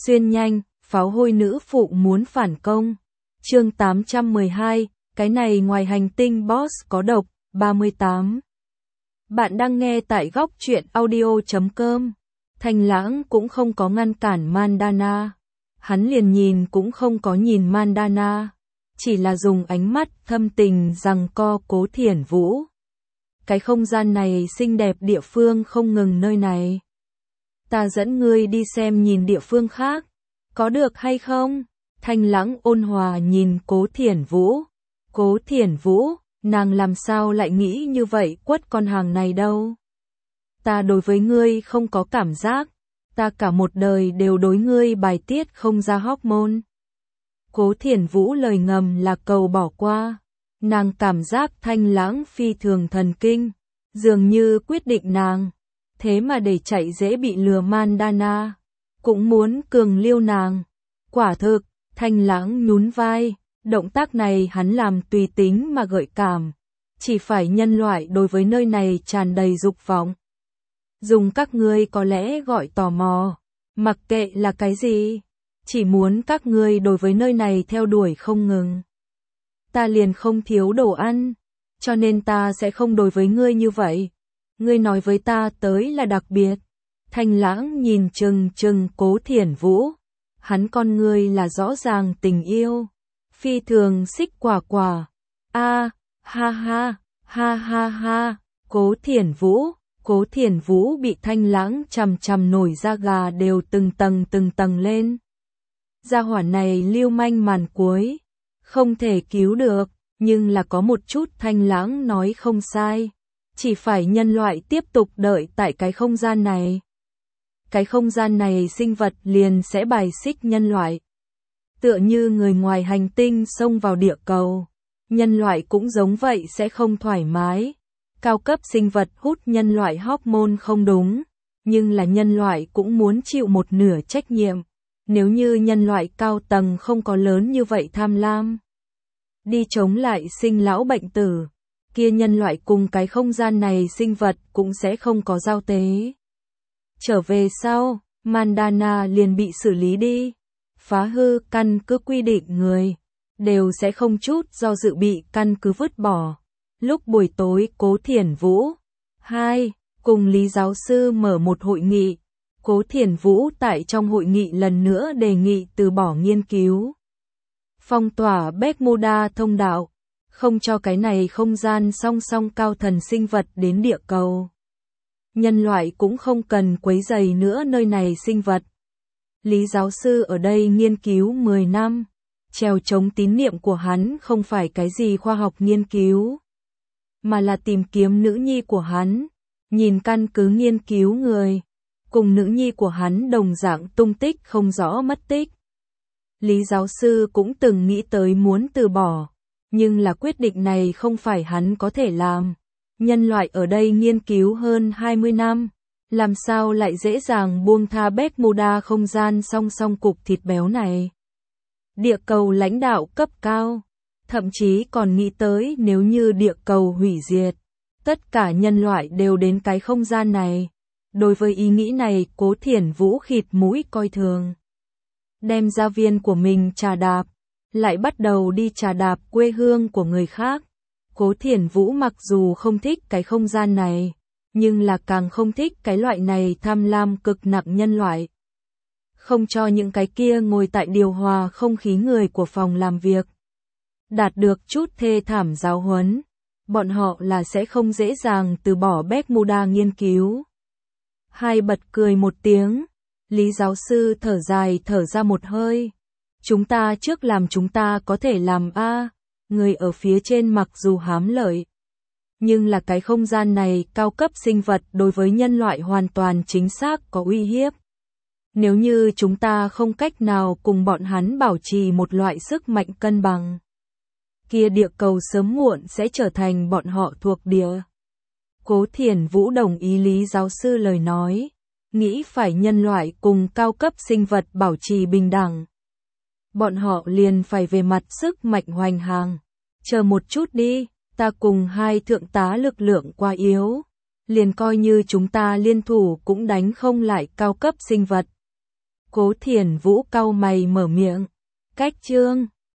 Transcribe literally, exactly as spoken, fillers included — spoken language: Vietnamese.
Xuyên nhanh, pháo hôi nữ phụ muốn phản công. Chương tám trăm mười hai, cái này ngoài hành tinh boss có độc, ba mươi tám. Bạn đang nghe tại góc truyện audio chấm com. Thanh Lãng cũng không có ngăn cản Mandana. Hắn liền nhìn cũng không có nhìn Mandana, chỉ là dùng ánh mắt thâm tình giằng co Cố Thiển Vũ. Cái không gian này xinh đẹp, địa phương không ngừng nơi này. Ta dẫn ngươi đi xem nhìn địa phương khác, có được hay không? Thanh Lãng ôn hòa nhìn Cố Thiển Vũ. Cố Thiển Vũ, nàng làm sao lại nghĩ như vậy quất con hàng này đâu? Ta đối với ngươi không có cảm giác, ta cả một đời đều đối ngươi bài tiết không ra hormone. Cố Thiển Vũ lời ngầm là cầu bỏ qua. Nàng cảm giác Thanh Lãng phi thường thần kinh, dường như quyết định nàng, thế mà để chạy dễ bị lừa Mandana, cũng muốn cường liêu nàng. Quả thực, Thanh Lãng nhún vai, động tác này hắn làm tùy tính mà gợi cảm, chỉ phải nhân loại đối với nơi này tràn đầy dục vọng. Dùng các ngươi có lẽ gọi tò mò, mặc kệ là cái gì, chỉ muốn các ngươi đối với nơi này theo đuổi không ngừng. Ta liền không thiếu đồ ăn, cho nên ta sẽ không đối với ngươi như vậy. Ngươi nói với ta tới là đặc biệt. Thanh Lãng nhìn chừng chừng Cố Thiển Vũ, hắn con ngươi là rõ ràng tình yêu, phi thường xích quả quả. A, ha ha, ha ha ha, Cố Thiển Vũ, Cố Thiển Vũ bị Thanh Lãng chằm chằm nổi da gà đều từng tầng từng tầng lên. Gia hỏa này lưu manh màn cuối, không thể cứu được, nhưng là có một chút Thanh Lãng nói không sai, chỉ phải nhân loại tiếp tục đợi tại cái không gian này. Cái không gian này sinh vật liền sẽ bài xích nhân loại. Tựa như người ngoài hành tinh xông vào địa cầu, nhân loại cũng giống vậy sẽ không thoải mái. Cao cấp sinh vật hút nhân loại hormone không đúng, nhưng là nhân loại cũng muốn chịu một nửa trách nhiệm. Nếu như nhân loại cao tầng không có lớn như vậy tham lam, đi chống lại sinh lão bệnh tử, kia nhân loại cùng cái không gian này sinh vật cũng sẽ không có giao tế. Trở về sau, Mandana liền bị xử lý đi. Phá hư căn cứ quy định người, đều sẽ không chút do dự bị căn cứ vứt bỏ. Lúc buổi tối Cố Thiển Vũ, hai, cùng Lý giáo sư mở một hội nghị. Cố Thiển Vũ tại trong hội nghị lần nữa đề nghị từ bỏ nghiên cứu, phong tỏa Bermuda thông đạo, không cho cái này không gian song song cao thần sinh vật đến địa cầu. Nhân loại cũng không cần quấy rầy nữa nơi này sinh vật. Lý giáo sư ở đây nghiên cứu mười năm, trèo chống tín niệm của hắn không phải cái gì khoa học nghiên cứu, mà là tìm kiếm nữ nhi của hắn, nhìn căn cứ nghiên cứu người, cùng nữ nhi của hắn đồng dạng tung tích không rõ mất tích. Lý giáo sư cũng từng nghĩ tới muốn từ bỏ, nhưng là quyết định này không phải hắn có thể làm. Nhân loại ở đây nghiên cứu hơn hai mươi năm, làm sao lại dễ dàng buông tha Bermuda không gian song song cục thịt béo này. Địa cầu lãnh đạo cấp cao, thậm chí còn nghĩ tới nếu như địa cầu hủy diệt, tất cả nhân loại đều đến cái không gian này. Đối với ý nghĩ này Cố Thiển Vũ khịt mũi coi thường. Đem gia viên của mình trà đạp, lại bắt đầu đi trà đạp quê hương của người khác. Cố Thiển Vũ mặc dù không thích cái không gian này, nhưng là càng không thích cái loại này tham lam cực nặng nhân loại. Không cho những cái kia ngồi tại điều hòa không khí người của phòng làm việc đạt được chút thê thảm giáo huấn, bọn họ là sẽ không dễ dàng từ bỏ Bermuda nghiên cứu. Hai bật cười một tiếng, Lý giáo sư thở dài thở ra một hơi. Chúng ta trước làm chúng ta có thể làm a, người ở phía trên mặc dù hám lợi, nhưng là cái không gian này cao cấp sinh vật đối với nhân loại hoàn toàn chính xác có uy hiếp. Nếu như chúng ta không cách nào cùng bọn hắn bảo trì một loại sức mạnh cân bằng, kia địa cầu sớm muộn sẽ trở thành bọn họ thuộc địa. Cố Thiển Vũ đồng ý Lý giáo sư lời nói, nghĩ phải nhân loại cùng cao cấp sinh vật bảo trì bình đẳng, bọn họ liền phải về mặt sức mạnh hoành hàng. Chờ một chút đi, ta cùng hai thượng tá lực lượng quá yếu, liền coi như chúng ta liên thủ cũng đánh không lại cao cấp sinh vật. Cố Thiền Vũ cau mày mở miệng. Cách chương